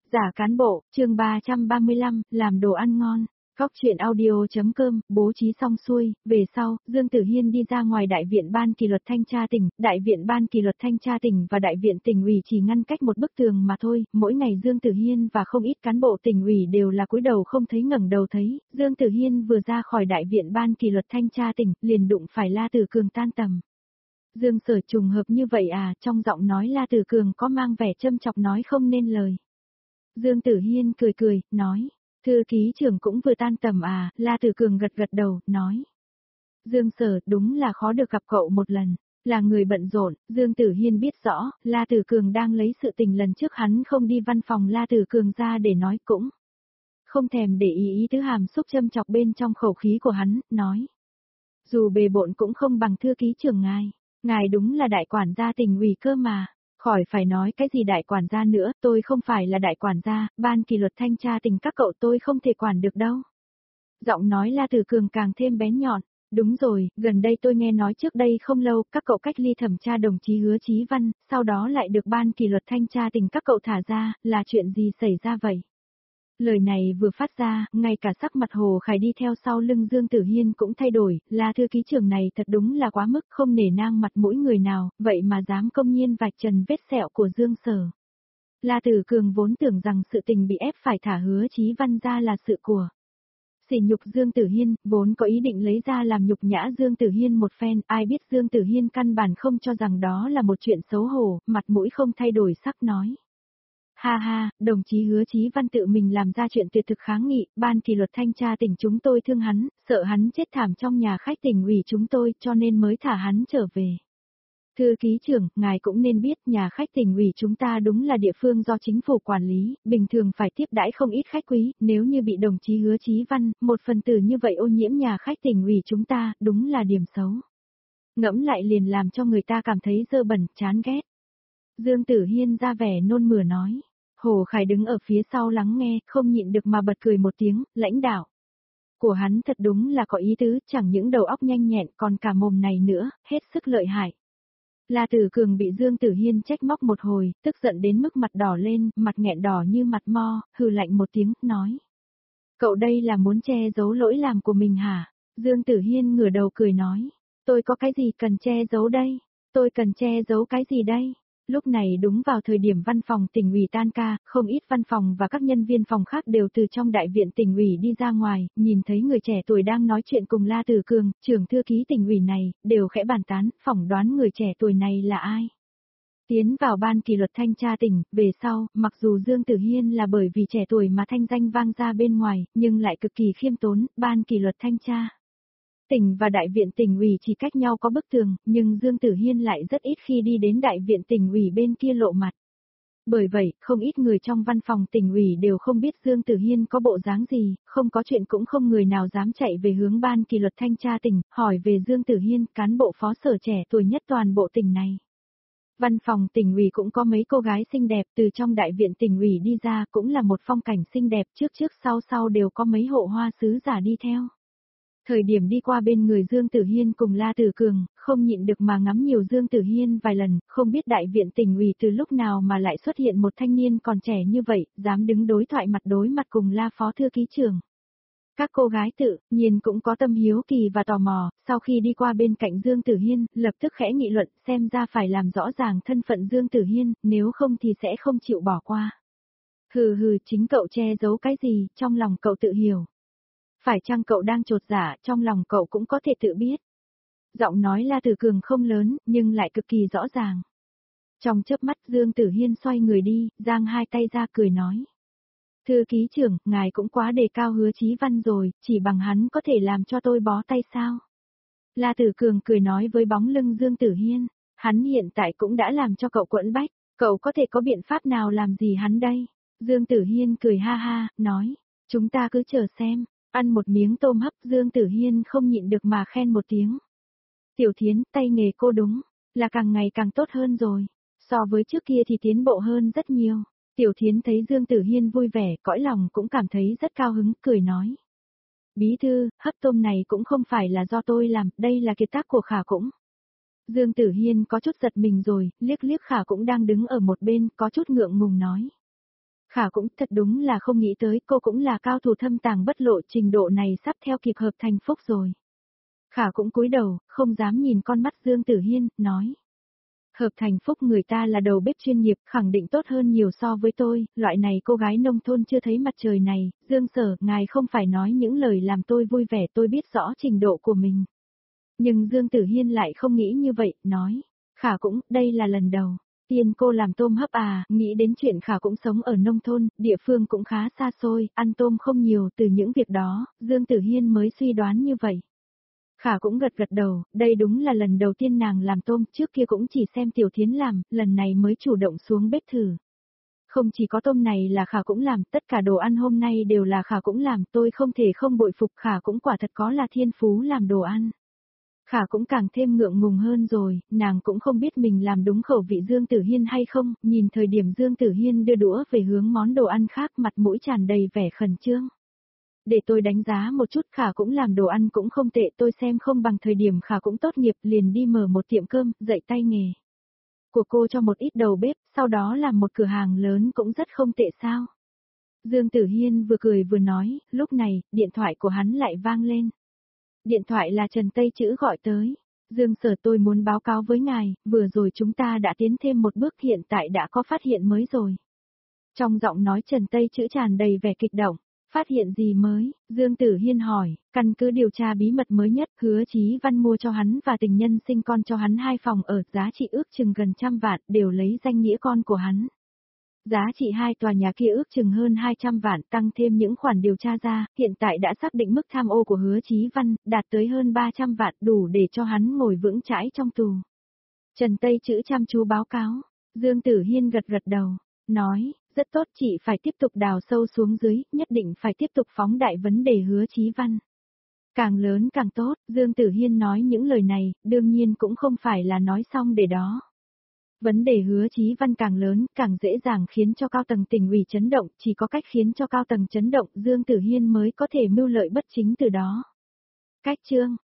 Giả cán bộ, chương 335, làm đồ ăn ngon. Góc chuyện audio.com, bố trí xong xuôi, về sau, Dương Tử Hiên đi ra ngoài Đại viện Ban Kỷ luật Thanh tra tỉnh, Đại viện Ban Kỷ luật Thanh tra tỉnh và Đại viện tỉnh ủy chỉ ngăn cách một bức tường mà thôi, mỗi ngày Dương Tử Hiên và không ít cán bộ tỉnh ủy đều là cúi đầu không thấy ngẩng đầu thấy, Dương Tử Hiên vừa ra khỏi Đại viện Ban Kỷ luật Thanh tra tỉnh, liền đụng phải La Tử Cường tan tầm. Dương Sở trùng hợp như vậy à, trong giọng nói La Tử Cường có mang vẻ châm chọc nói không nên lời. Dương Tử Hiên cười cười, nói, thư ký trưởng cũng vừa tan tầm à, La Tử Cường gật gật đầu, nói. Dương Sở, đúng là khó được gặp cậu một lần, là người bận rộn, Dương Tử Hiên biết rõ, La Tử Cường đang lấy sự tình lần trước hắn không đi văn phòng La Tử Cường ra để nói cũng. Không thèm để ý tứ hàm xúc châm chọc bên trong khẩu khí của hắn, nói. Dù bề bộn cũng không bằng thư ký trưởng ngài đúng là đại quản gia tỉnh ủy cơ mà. Khỏi phải nói cái gì đại quản gia nữa, tôi không phải là đại quản gia, Ban Kỷ luật Thanh tra tỉnh các cậu tôi không thể quản được đâu. Giọng nói La Tử Cường càng thêm bén nhọn, đúng rồi, gần đây tôi nghe nói trước đây không lâu, các cậu cách ly thẩm tra đồng chí Hứa Chí Văn, sau đó lại được Ban Kỷ luật Thanh tra tỉnh các cậu thả ra, là chuyện gì xảy ra vậy? Lời này vừa phát ra, ngay cả sắc mặt Hồ Khải đi theo sau lưng Dương Tử Hiên cũng thay đổi, là thư ký trưởng này thật đúng là quá mức không nể nang mặt mũi người nào, vậy mà dám công nhiên vạch trần vết sẹo của Dương Sở. La Tử Cường vốn tưởng rằng sự tình bị ép phải thả Hứa Chí Văn ra là sự của sỉ nhục Dương Tử Hiên, vốn có ý định lấy ra làm nhục nhã Dương Tử Hiên một phen, ai biết Dương Tử Hiên căn bản không cho rằng đó là một chuyện xấu hổ, mặt mũi không thay đổi sắc nói. Ha ha, đồng chí Hứa Chí Văn tự mình làm ra chuyện tuyệt thực kháng nghị, Ban Kỷ luật Thanh tra tỉnh chúng tôi thương hắn, sợ hắn chết thảm trong nhà khách tỉnh ủy chúng tôi cho nên mới thả hắn trở về. Thư ký trưởng, ngài cũng nên biết nhà khách tỉnh ủy chúng ta đúng là địa phương do chính phủ quản lý, bình thường phải tiếp đãi không ít khách quý, nếu như bị đồng chí Hứa Chí Văn, một phần tử như vậy ô nhiễm nhà khách tỉnh ủy chúng ta, đúng là điểm xấu. Ngẫm lại liền làm cho người ta cảm thấy dơ bẩn, chán ghét. Dương Tử Hiên ra vẻ nôn mửa nói. Hồ Khải đứng ở phía sau lắng nghe, không nhịn được mà bật cười một tiếng, lãnh đạo. Của hắn thật đúng là có ý tứ, chẳng những đầu óc nhanh nhẹn còn cả mồm này nữa, hết sức lợi hại. La Tử Cường bị Dương Tử Hiên trách móc một hồi, tức giận đến mức mặt đỏ lên, mặt nghẹn đỏ như mặt mo, hừ lạnh một tiếng, nói. Cậu đây là muốn che giấu lỗi làm của mình hả? Dương Tử Hiên ngửa đầu cười nói. Tôi có cái gì cần che giấu đây? Tôi cần che giấu cái gì đây? Lúc này đúng vào thời điểm văn phòng tỉnh ủy tan ca, không ít văn phòng và các nhân viên phòng khác đều từ trong đại viện tỉnh ủy đi ra ngoài, nhìn thấy người trẻ tuổi đang nói chuyện cùng La Tử Cường, trưởng thư ký tỉnh ủy này, đều khẽ bàn tán, phỏng đoán người trẻ tuổi này là ai. Tiến vào Ban Kỷ luật Thanh tra tỉnh, về sau, mặc dù Dương Tử Hiên là bởi vì trẻ tuổi mà thanh danh vang ra bên ngoài, nhưng lại cực kỳ khiêm tốn, Ban Kỷ luật Thanh tra tỉnh và đại viện tỉnh ủy chỉ cách nhau có bức tường, nhưng Dương Tử Hiên lại rất ít khi đi đến đại viện tỉnh ủy bên kia lộ mặt. Bởi vậy, không ít người trong văn phòng tỉnh ủy đều không biết Dương Tử Hiên có bộ dáng gì, không có chuyện cũng không người nào dám chạy về hướng Ban Kỷ luật Thanh tra tỉnh, hỏi về Dương Tử Hiên, cán bộ phó sở trẻ tuổi nhất toàn bộ tỉnh này. Văn phòng tỉnh ủy cũng có mấy cô gái xinh đẹp từ trong đại viện tỉnh ủy đi ra, cũng là một phong cảnh xinh đẹp, trước sau đều có mấy hộ hoa sứ giả đi theo. Thời điểm đi qua bên người Dương Tử Hiên cùng La Tử Cường, không nhịn được mà ngắm nhiều Dương Tử Hiên vài lần, không biết đại viện tỉnh ủy từ lúc nào mà lại xuất hiện một thanh niên còn trẻ như vậy, dám đứng đối mặt cùng La phó thư ký trưởng. Các cô gái tự nhiên cũng có tâm hiếu kỳ và tò mò, sau khi đi qua bên cạnh Dương Tử Hiên, lập tức khẽ nghị luận xem ra phải làm rõ ràng thân phận Dương Tử Hiên, nếu không thì sẽ không chịu bỏ qua. Hừ, chính cậu che giấu cái gì, trong lòng cậu tự hiểu. Phải chăng cậu đang chột dạ, trong lòng cậu cũng có thể tự biết. Giọng nói La Tử Cường không lớn, nhưng lại cực kỳ rõ ràng. Trong chớp mắt Dương Tử Hiên xoay người đi, giang hai tay ra cười nói. Thư ký trưởng, ngài cũng quá đề cao Hứa Chí Văn rồi, chỉ bằng hắn có thể làm cho tôi bó tay sao? La Tử Cường cười nói với bóng lưng Dương Tử Hiên, hắn hiện tại cũng đã làm cho cậu quẫn bách, cậu có thể có biện pháp nào làm gì hắn đây? Dương Tử Hiên cười ha ha, nói, chúng ta cứ chờ xem. Ăn một miếng tôm hấp Dương Tử Hiên không nhịn được mà khen một tiếng. Tiểu Thiến, tay nghề cô đúng là càng ngày càng tốt hơn rồi. So với trước kia thì tiến bộ hơn rất nhiều. Tiểu Thiến thấy Dương Tử Hiên vui vẻ, cõi lòng cũng cảm thấy rất cao hứng, cười nói. Bí thư, hấp tôm này cũng không phải là do tôi làm, đây là kiệt tác của Khả cũng. Dương Tử Hiên có chút giật mình rồi, liếc Khả cũng đang đứng ở một bên, có chút ngượng ngùng nói. Khả cũng thật đúng là không nghĩ tới cô cũng là cao thủ thâm tàng bất lộ, trình độ này sắp theo kịp Hợp Thành Phúc rồi. Khả cũng cúi đầu, không dám nhìn con mắt Dương Tử Hiên, nói. Hợp Thành Phúc người ta là đầu bếp chuyên nghiệp, khẳng định tốt hơn nhiều so với tôi, loại này cô gái nông thôn chưa thấy mặt trời này, Dương Sở, ngài không phải nói những lời làm tôi vui vẻ, tôi biết rõ trình độ của mình. Nhưng Dương Tử Hiên lại không nghĩ như vậy, nói. Khả cũng, đây là lần đầu. Tiên cô làm tôm hấp à, nghĩ đến chuyện Khả cũng sống ở nông thôn, địa phương cũng khá xa xôi, ăn tôm không nhiều, từ những việc đó, Dương Tử Hiên mới suy đoán như vậy. Khả cũng gật gật đầu, đây đúng là lần đầu tiên nàng làm tôm, trước kia cũng chỉ xem Tiểu Thiến làm, lần này mới chủ động xuống bếp thử. Không chỉ có tôm này là Khả cũng làm, tất cả đồ ăn hôm nay đều là Khả cũng làm, tôi không thể không bội phục Khả cũng quả thật có là thiên phú làm đồ ăn. Khả cũng càng thêm ngượng ngùng hơn rồi, nàng cũng không biết mình làm đúng khẩu vị Dương Tử Hiên hay không, nhìn thời điểm Dương Tử Hiên đưa đũa về hướng món đồ ăn khác, mặt mũi tràn đầy vẻ khẩn trương. Để tôi đánh giá một chút, Khả cũng làm đồ ăn cũng không tệ, tôi xem không bằng thời điểm Khả cũng tốt nghiệp liền đi mở một tiệm cơm, dạy tay nghề của cô cho một ít đầu bếp, sau đó làm một cửa hàng lớn cũng rất không tệ sao. Dương Tử Hiên vừa cười vừa nói, lúc này, điện thoại của hắn lại vang lên. Điện thoại là Trần Tây Chữ gọi tới. Dương Sở, tôi muốn báo cáo với ngài, vừa rồi chúng ta đã tiến thêm một bước, hiện tại đã có phát hiện mới rồi. Trong giọng nói Trần Tây Chữ tràn đầy vẻ kích động. Phát hiện gì mới? Dương Tử Hiên hỏi, căn cứ điều tra bí mật mới nhất, Hứa Chí Văn mua cho hắn và tình nhân sinh con cho hắn 2 phòng ở, giá trị ước chừng gần 100 vạn, đều lấy danh nghĩa con của hắn. Giá trị 2 tòa nhà kia ước chừng hơn 200 vạn, tăng thêm những khoản điều tra ra, hiện tại đã xác định mức tham ô của Hứa Chí Văn, đạt tới hơn 300 vạn, đủ để cho hắn ngồi vững chãi trong tù. Trần Tây Chữ chăm chú báo cáo. Dương Tử Hiên gật gật đầu, nói, rất tốt, chị phải tiếp tục đào sâu xuống dưới, nhất định phải tiếp tục phóng đại vấn đề Hứa Chí Văn. Càng lớn càng tốt, Dương Tử Hiên nói những lời này, đương nhiên cũng không phải là nói xong để đó. Vấn đề Hứa Chí Văn càng lớn, càng dễ dàng khiến cho cao tầng tỉnh ủy chấn động, chỉ có cách khiến cho cao tầng chấn động, Dương Tử Hiên mới có thể mưu lợi bất chính từ đó. Cách chương